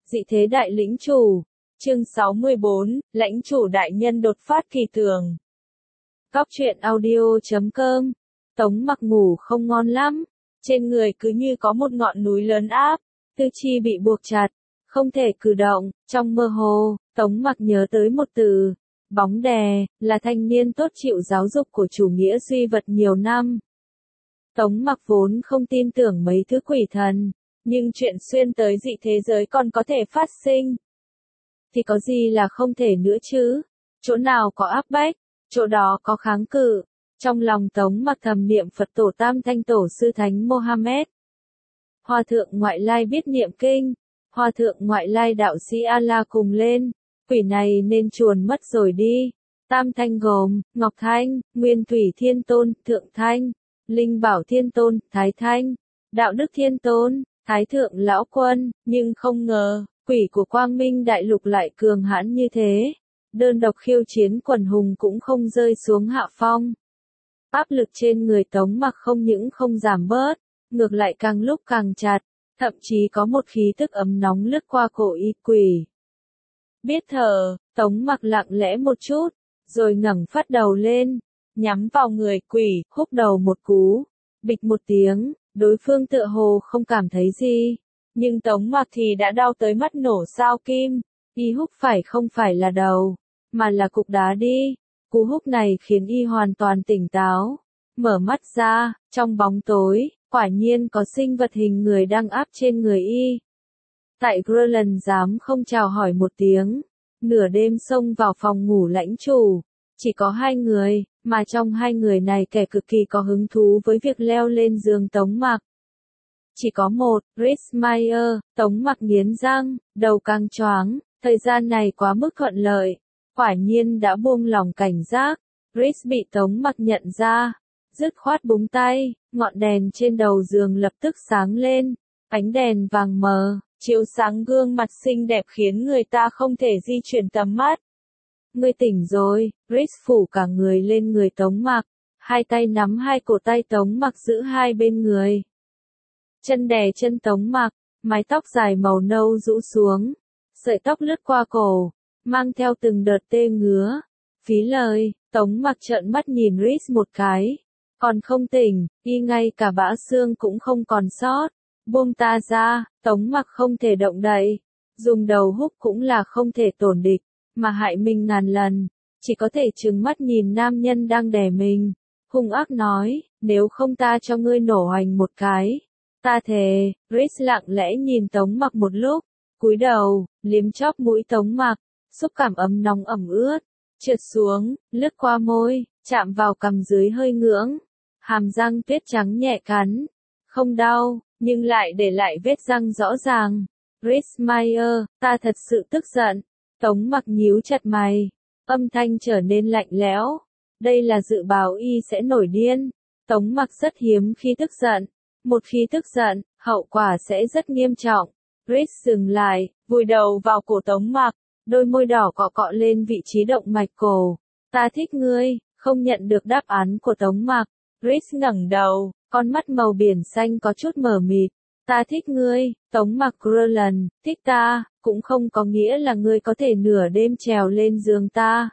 Dị thế đại lĩnh chủ. Chương 64, lãnh chủ đại nhân đột phát kỳ tưởng. Cóc truyện audio.com. Tống Mặc ngủ không ngon lắm, trên người cứ như có một ngọn núi lớn áp, tư chi bị buộc chặt, không thể cử động. Trong mơ hồ, Tống Mặc nhớ tới một từ, bóng đè, là thanh niên tốt chịu giáo dục của chủ nghĩa duy vật nhiều năm. Tống Mặc vốn không tin tưởng mấy thứ quỷ thần, nhưng chuyện xuyên tới dị thế giới còn có thể phát sinh. Thì có gì là không thể nữa chứ? Chỗ nào có áp bách, chỗ đó có kháng cự. Trong lòng Tống Mặc thầm niệm Phật tổ Tam Thanh Tổ sư Thánh Mohammed. Hòa thượng ngoại lai biết niệm kinh, hòa thượng ngoại lai đạo sĩ Allah cùng lên, quỷ này nên chuồn mất rồi đi. Tam Thanh gồm, Ngọc Thanh, Nguyên Thủy Thiên Tôn, Thượng Thanh, Linh Bảo Thiên Tôn, Thái Thanh, Đạo Đức Thiên Tôn, Thái Thượng Lão Quân, nhưng không ngờ, quỷ của Quang Minh Đại Lục lại cường hãn như thế. Đơn độc khiêu chiến quần hùng cũng không rơi xuống hạ phong. Áp lực trên người Tống Mặc không những không giảm bớt, ngược lại càng lúc càng chặt, thậm chí có một khí tức ấm nóng lướt qua cổ y quỷ. Biết thở, Tống Mặc lặng lẽ một chút, rồi ngẩng phát đầu lên, nhắm vào người quỷ, húc đầu một cú, bịch một tiếng, đối phương tựa hồ không cảm thấy gì, nhưng Tống Mặc thì đã đau tới mắt nổ sao kim. Y húc phải không phải là đầu, mà là cục đá đi. Cú húc này khiến y hoàn toàn tỉnh táo. Mở mắt ra, trong bóng tối, quả nhiên có sinh vật hình người đang áp trên người y. Tại Greenland dám không chào hỏi một tiếng, nửa đêm xông vào phòng ngủ lãnh chủ. Chỉ có 2 người, mà trong 2 người này kẻ cực kỳ có hứng thú với việc leo lên giường Tống Mặc. Chỉ có một, Rhys Meyer. Tống Mặc nghiến răng, đầu càng choáng. Thời gian này quá mức thuận lợi, quả nhiên đã buông lỏng cảnh giác. Rhys bị Tống Mặc nhận ra, dứt khoát búng tay, ngọn đèn trên đầu giường lập tức sáng lên, ánh đèn vàng mờ, chiếu sáng gương mặt xinh đẹp khiến người ta không thể di chuyển tầm mắt. Ngươi tỉnh rồi. Rhys phủ cả người lên người Tống Mặc, 2 tay nắm 2 cổ tay Tống Mặc giữ hai bên người. Chân đè chân Tống Mặc, mái tóc dài màu nâu rũ xuống. Sợi tóc lướt qua cổ, mang theo từng đợt tê ngứa. Phí lời, Tống Mặc trợn mắt nhìn Rhys một cái. Còn không tỉnh, y ngay cả bã xương cũng không còn sót. Buông ta ra. Tống Mặc không thể động đậy. Dùng đầu húc cũng là không thể tổn địch, mà hại mình ngàn lần. Chỉ có thể trừng mắt nhìn nam nhân đang đè mình. Hung ác nói, nếu không ta cho ngươi nổ hoành một cái. Ta thề. Rhys lặng lẽ nhìn Tống Mặc một lúc. Cúi đầu, liếm chóp mũi Tống Mặc, xúc cảm ấm nóng ẩm ướt, trượt xuống, lướt qua môi, chạm vào cằm dưới hơi ngưỡng, hàm răng tuyết trắng nhẹ cắn, không đau, nhưng lại để lại vết răng rõ ràng. Rhys Meyer, ta thật sự tức giận. Tống Mặc nhíu chặt mày, âm thanh trở nên lạnh lẽo. Đây là dự báo y sẽ nổi điên. Tống Mặc rất hiếm khi tức giận. Một khi tức giận, hậu quả sẽ rất nghiêm trọng. Rhys dừng lại, vùi đầu vào cổ Tống Mặc, đôi môi đỏ cọ cọ lên vị trí động mạch cổ. Ta thích ngươi. Không nhận được đáp án của Tống Mặc, Rhys ngẩng đầu, con mắt màu biển xanh có chút mờ mịt. Ta thích ngươi. Tống Mặc Greenland, thích ta, cũng không có nghĩa là ngươi có thể nửa đêm trèo lên giường ta.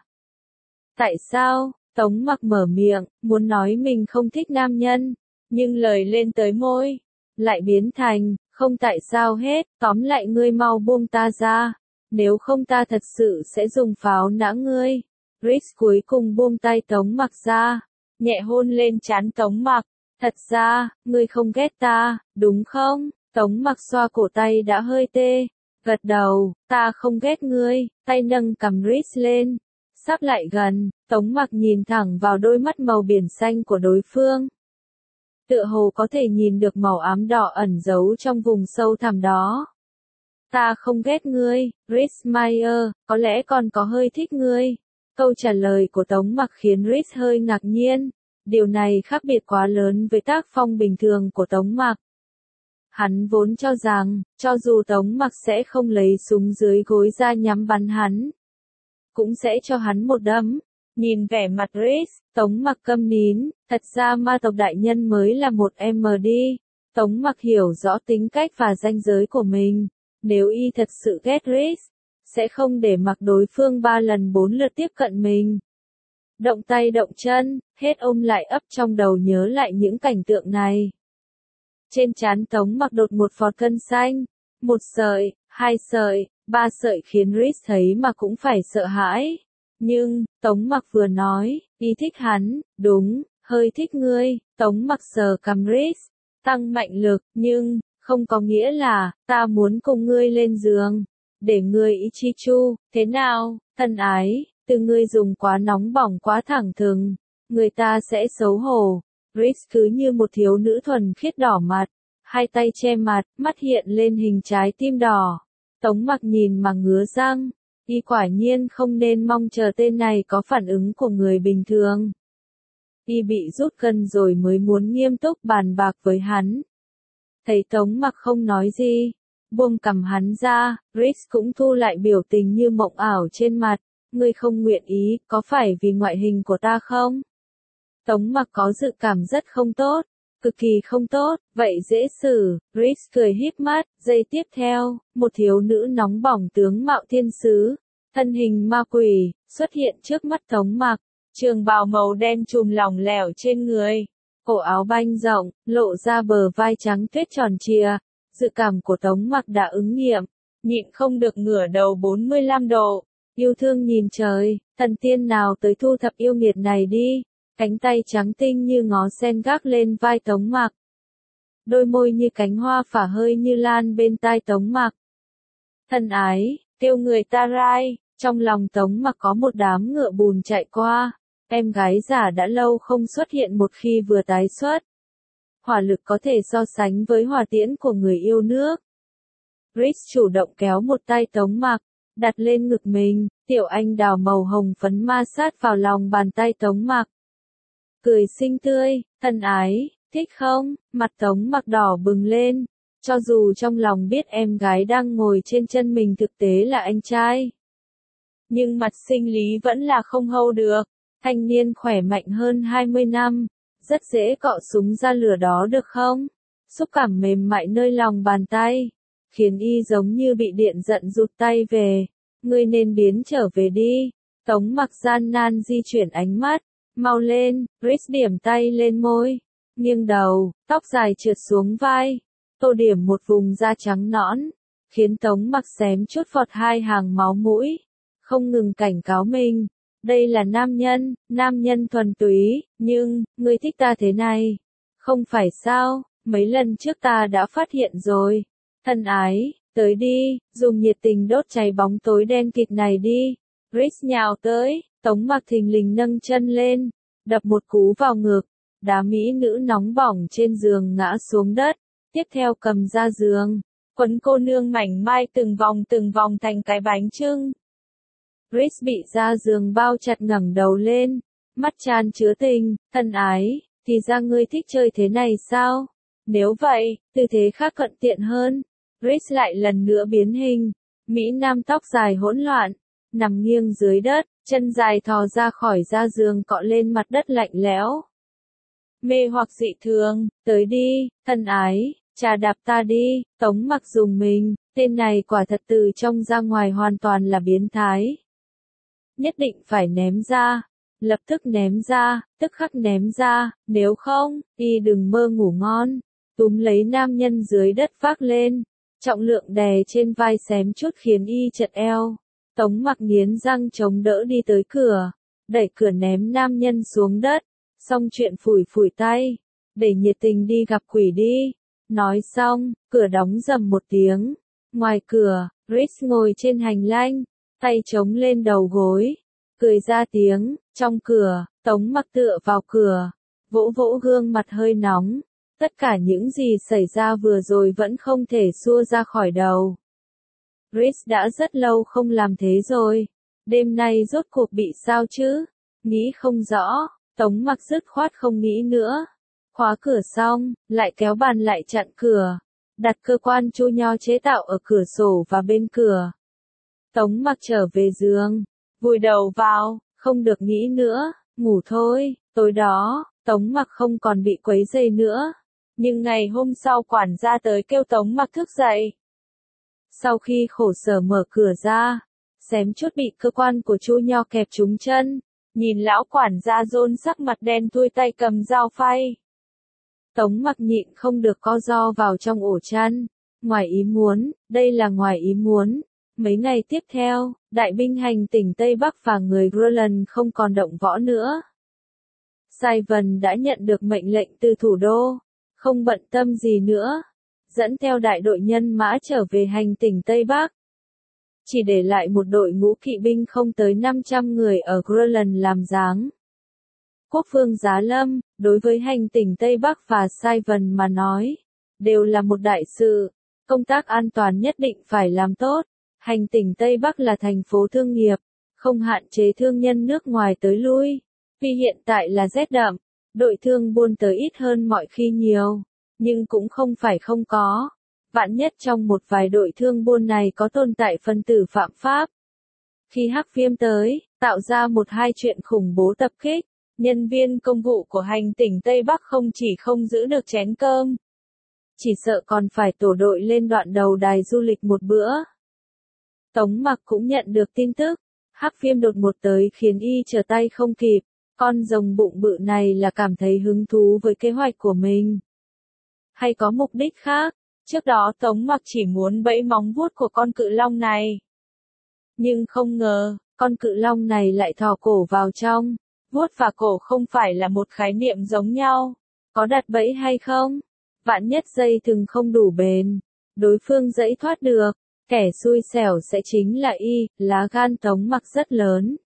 Tại sao? Tống Mặc mở miệng, muốn nói mình không thích nam nhân, nhưng lời lên tới môi, lại biến thành, không tại sao hết, tóm lại ngươi mau buông ta ra, nếu không ta thật sự sẽ dùng pháo nã ngươi. Rhys cuối cùng buông tay Tống Mặc ra, nhẹ hôn lên trán Tống Mặc. Thật ra, ngươi không ghét ta, đúng không? Tống Mặc xoa cổ tay đã hơi tê, gật đầu, ta không ghét ngươi. Tay nâng cằm Rhys lên, sắp lại gần, Tống Mặc nhìn thẳng vào đôi mắt màu biển xanh của đối phương. Tựa hồ có thể nhìn được màu ám đỏ ẩn giấu trong vùng sâu thẳm đó. Ta không ghét ngươi, Rhys Meyer, có lẽ còn có hơi thích ngươi. Câu trả lời của Tống Mặc khiến Rhys hơi ngạc nhiên. Điều này khác biệt quá lớn với tác phong bình thường của Tống Mặc. Hắn vốn cho rằng, cho dù Tống Mặc sẽ không lấy súng dưới gối ra nhắm bắn hắn, cũng sẽ cho hắn một đấm. Nhìn vẻ mặt Rhys, Tống Mặc câm nín. Thật ra ma tộc đại nhân mới là một MD. Tống Mặc hiểu rõ tính cách và ranh giới của mình. Nếu y thật sự ghét Rhys, sẽ không để mặc đối phương 3 lần 4 lượt tiếp cận mình. Động tay động chân, hết ôm lại ấp trong đầu nhớ lại những cảnh tượng này. Trên trán Tống Mặc đột một vọt gân xanh, 1 sợi, 2 sợi, 3 sợi khiến Rhys thấy mà cũng phải sợ hãi. Nhưng, Tống Mặc vừa nói, y thích hắn, đúng, hơi thích ngươi, Tống Mặc sờ cằm Rhys, tăng mạnh lực, nhưng, không có nghĩa là, ta muốn cùng ngươi lên giường, để ngươi ý chi chu, thế nào, thân ái, từ ngươi dùng quá nóng bỏng quá thẳng thừng, người ta sẽ xấu hổ. Rhys cứ như một thiếu nữ thuần khiết đỏ mặt, hai tay che mặt, mắt hiện lên hình trái tim đỏ. Tống Mặc nhìn mà ngứa răng, y quả nhiên không nên mong chờ tên này có phản ứng của người bình thường. Y bị rút cân rồi mới muốn nghiêm túc bàn bạc với hắn. Thấy Tống Mặc không nói gì, buông cằm hắn ra, Rhys cũng thu lại biểu tình như mộng ảo trên mặt. Ngươi không nguyện ý, có phải vì ngoại hình của ta không? Tống Mặc có dự cảm rất không tốt, cực kỳ không tốt, vậy dễ xử. Rhys cười híp mắt, giây tiếp theo, một thiếu nữ nóng bỏng tướng mạo thiên sứ, thân hình ma quỷ, xuất hiện trước mắt Tống Mặc, trường bào màu đen trùm lỏng lẻo trên người, cổ áo banh rộng, lộ ra bờ vai trắng tuyết tròn trịa. Dự cảm của Tống Mặc đã ứng nghiệm, nhịn không được ngửa đầu 45 độ. Yêu thương nhìn trời, thần tiên nào tới thu thập yêu nghiệt này đi. Cánh tay trắng tinh như ngó sen gác lên vai Tống Mặc. Đôi môi như cánh hoa phả hơi như lan bên tai Tống Mặc. Thân ái, kêu người ta rai, trong lòng Tống Mặc có một đám ngựa bùn chạy qua. Em gái già đã lâu không xuất hiện một khi vừa tái xuất. Hỏa lực có thể so sánh với hỏa tiễn của người yêu nước. Rhys chủ động kéo một tay Tống Mặc, đặt lên ngực mình, tiểu anh đào màu hồng phấn ma sát vào lòng bàn tay Tống Mặc. Cười xinh tươi, thân ái, thích không? Mặt Tống Mặc đỏ bừng lên, cho dù trong lòng biết em gái đang ngồi trên chân mình thực tế là anh trai. Nhưng mặt sinh lý vẫn là không hold được, thanh niên khỏe mạnh hơn 20 năm, rất dễ cọ súng ra lửa đó được không? Xúc cảm mềm mại nơi lòng bàn tay, khiến y giống như bị điện giận rụt tay về. Ngươi nên biến trở về đi. Tống Mặc gian nan di chuyển ánh mắt. Mau lên, Rhys điểm tay lên môi. Nghiêng đầu, tóc dài trượt xuống vai. Tô điểm một vùng da trắng nõn. Khiến Tống Mặc xém chút vọt 2 hàng máu mũi. Không ngừng cảnh cáo mình. Đây là nam nhân thuần túy. Nhưng, ngươi thích ta thế này. Không phải sao, mấy lần trước ta đã phát hiện rồi. Thân ái, tới đi, dùng nhiệt tình đốt cháy bóng tối đen kịt này đi. Rhys nhào tới, Tống Mặc thình lình nâng chân lên, đập một cú vào ngực. Đá mỹ nữ nóng bỏng trên giường ngã xuống đất, tiếp theo cầm ra giường, quấn cô nương mảnh mai từng vòng thành cái bánh chưng. Rhys bị ra giường bao chặt ngẩng đầu lên, mắt tràn chứa tình, thân ái, thì ra ngươi thích chơi thế này sao? Nếu vậy, tư thế khác thuận tiện hơn. Rhys lại lần nữa biến hình, Mỹ Nam tóc dài hỗn loạn, nằm nghiêng dưới đất, chân dài thò ra khỏi da giường cọ lên mặt đất lạnh lẽo. Mê hoặc dị thường, tới đi, thân ái, trà đạp ta đi. Tống Mặc dùng mình, tên này quả thật từ trong ra ngoài hoàn toàn là biến thái. Nhất định phải ném ra, lập tức ném ra, tức khắc ném ra, nếu không, y đừng mơ ngủ ngon. Túm lấy nam nhân dưới đất vác lên, trọng lượng đè trên vai xém chút khiến y chật eo. Tống Mặc nghiến răng chống đỡ đi tới cửa, đẩy cửa ném nam nhân xuống đất, xong chuyện phủi phủi tay, để nhiệt tình đi gặp quỷ đi. Nói xong, cửa đóng rầm một tiếng. Ngoài cửa, Rhys ngồi trên hành lang, tay chống lên đầu gối, cười ra tiếng. Trong cửa, Tống Mặc tựa vào cửa, vỗ vỗ gương mặt hơi nóng. Tất cả những gì xảy ra vừa rồi vẫn không thể xua ra khỏi đầu. Rhys đã rất lâu không làm thế rồi. Đêm nay rốt cuộc bị sao chứ? Nghĩ không rõ, Tống Mặc dứt khoát không nghĩ nữa. Khóa cửa xong, lại kéo bàn lại chặn cửa. Đặt cơ quan chu nho chế tạo ở cửa sổ và bên cửa. Tống Mặc trở về giường, vùi đầu vào, không được nghĩ nữa, ngủ thôi. Tối đó, Tống Mặc không còn bị quấy rầy nữa. Nhưng ngày hôm sau quản gia tới kêu Tống Mặc thức dậy. Sau khi khổ sở mở cửa ra, xém chút bị cơ quan của Chu Nho kẹp trúng chân, nhìn lão quản gia rôn sắc mặt đen thui tay cầm dao phay. Tống Mặc nhịn không được co ro vào trong ổ chăn. Ngoài ý muốn, đây là ngoài ý muốn. Mấy ngày tiếp theo, đại binh hành tỉnh Tây Bắc và người Groenland không còn động võ nữa. Saigon đã nhận được mệnh lệnh từ thủ đô, không bận tâm gì nữa, dẫn theo đại đội nhân mã trở về hành tỉnh Tây Bắc. Chỉ để lại một đội ngũ kỵ binh không tới 500 người ở Groenland làm dáng. Quốc vương Giá Lâm, đối với hành tỉnh Tây Bắc và Saigon mà nói, đều là một đại sự, công tác an toàn nhất định phải làm tốt. Hành tỉnh Tây Bắc là thành phố thương nghiệp, không hạn chế thương nhân nước ngoài tới lui. Vì hiện tại là rét đậm, đội thương buôn tới ít hơn mọi khi nhiều, nhưng cũng không phải không có. Vạn nhất trong một vài đội thương buôn này có tồn tại phân tử phạm pháp. Khi Hắc Viêm tới, tạo ra một hai chuyện khủng bố tập kích, nhân viên công vụ của hành tỉnh Tây Bắc không chỉ không giữ được chén cơm, chỉ sợ còn phải tổ đội lên đoạn đầu đài du lịch một bữa. Tống Mặc cũng nhận được tin tức, Hắc Viêm đột ngột tới khiến y trở tay không kịp. Con rồng bụng bự này là cảm thấy hứng thú với kế hoạch của mình, hay có mục đích khác? Trước đó Tống Mặc chỉ muốn bẫy móng vuốt của con cự long này. Nhưng không ngờ, con cự long này lại thò cổ vào trong. Vuốt và cổ không phải là một khái niệm giống nhau. Có đặt bẫy hay không? Vạn nhất dây thừng không đủ bền, đối phương dẫy thoát được, kẻ xui xẻo sẽ chính là y. Lá gan Tống Mặc rất lớn,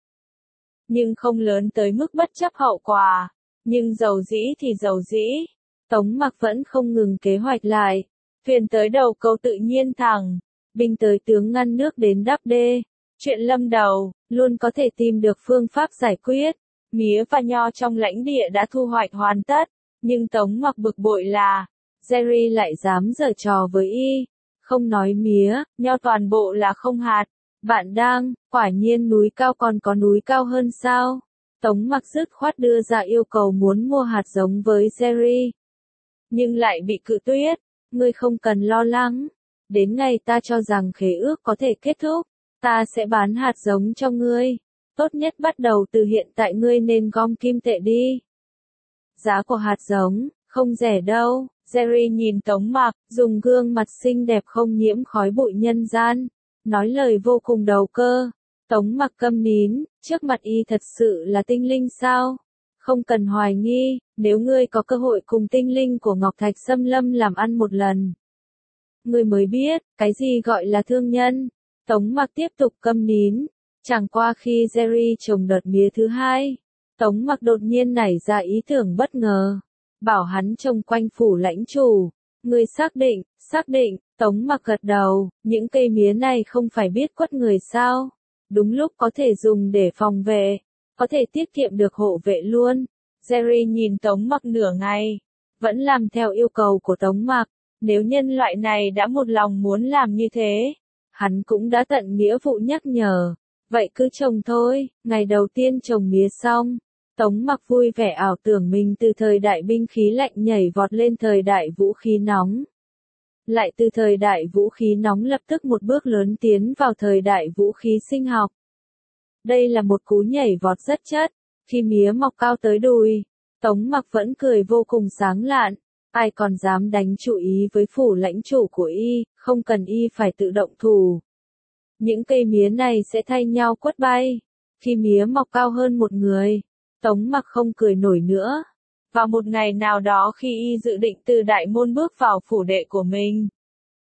nhưng không lớn tới mức bất chấp hậu quả. Nhưng dầu dĩ thì dầu dĩ, Tống Mặc vẫn không ngừng kế hoạch lại. Thuyền tới đầu câu tự nhiên thẳng, binh tới tướng ngăn nước đến đắp đê. Chuyện lâm đầu, luôn có thể tìm được phương pháp giải quyết. Mía và nho trong lãnh địa đã thu hoạch hoàn tất, nhưng Tống Mặc bực bội là, Jerry lại dám giở trò với y. Không nói mía, nho toàn bộ là không hạt. Bạn đang, quả nhiên núi cao còn có núi cao hơn sao? Tống Mặc dứt khoát đưa ra yêu cầu muốn mua hạt giống với Jerry, nhưng lại bị cự tuyệt. Ngươi không cần lo lắng, đến ngày ta cho rằng khế ước có thể kết thúc, ta sẽ bán hạt giống cho ngươi. Tốt nhất bắt đầu từ hiện tại ngươi nên gom kim tệ đi. Giá của hạt giống, không rẻ đâu. Jerry nhìn Tống Mặc, dùng gương mặt xinh đẹp không nhiễm khói bụi nhân gian, nói lời vô cùng đầu cơ. Tống Mặc câm nín, trước mặt y thật sự là tinh linh sao? Không cần hoài nghi, nếu ngươi có cơ hội cùng tinh linh của Ngọc Thạch Xâm Lâm làm ăn một lần, ngươi mới biết, cái gì gọi là thương nhân. Tống Mặc tiếp tục câm nín. Chẳng qua khi Jerry trồng đợt mía thứ hai, Tống Mặc đột nhiên nảy ra ý tưởng bất ngờ, bảo hắn trồng quanh phủ lãnh chủ. Ngươi xác định, Tống Mặc gật đầu, những cây mía này không phải biết quất người sao? Đúng lúc có thể dùng để phòng vệ, có thể tiết kiệm được hộ vệ luôn. Jerry nhìn Tống Mặc nửa ngày, vẫn làm theo yêu cầu của Tống Mặc. Nếu nhân loại này đã một lòng muốn làm như thế, hắn cũng đã tận nghĩa vụ nhắc nhở. Vậy cứ trồng thôi. Ngày đầu tiên trồng mía xong, Tống Mặc vui vẻ ảo tưởng mình từ thời đại binh khí lạnh nhảy vọt lên thời đại vũ khí nóng. Lại từ thời đại vũ khí nóng lập tức một bước lớn tiến vào thời đại vũ khí sinh học. Đây là một cú nhảy vọt rất chất. Khi mía mọc cao tới đùi, Tống Mặc vẫn cười vô cùng sáng lạn. Ai còn dám đánh chủ ý với phủ lãnh chủ của y, không cần y phải tự động thủ. Những cây mía này sẽ thay nhau quất bay. Khi mía mọc cao hơn một người, Tống Mặc không cười nổi nữa. Vào một ngày nào đó khi y dự định từ đại môn bước vào phủ đệ của mình,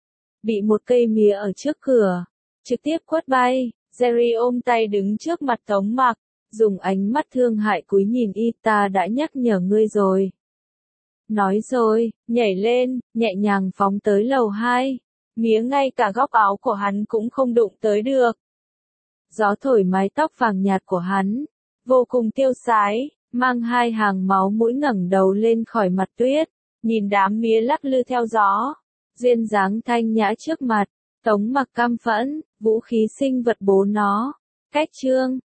bị một cây mía ở trước cửa trực tiếp quất bay. Jerry ôm tay đứng trước mặt Tống Mặc, dùng ánh mắt thương hại cúi nhìn y. Ta đã nhắc nhở ngươi rồi. Nói rồi, nhảy lên, nhẹ nhàng phóng tới lầu 2. Mía ngay cả góc áo của hắn cũng không đụng tới được. Gió thổi mái tóc vàng nhạt của hắn, vô cùng tiêu sái, mang hai hàng máu mũi ngẩng đầu lên khỏi mặt tuyết, nhìn đám mía lắc lư theo gió, duyên dáng thanh nhã trước mặt. Tống Mặc căm phẫn, vũ khí sinh vật bố nó. Cách chương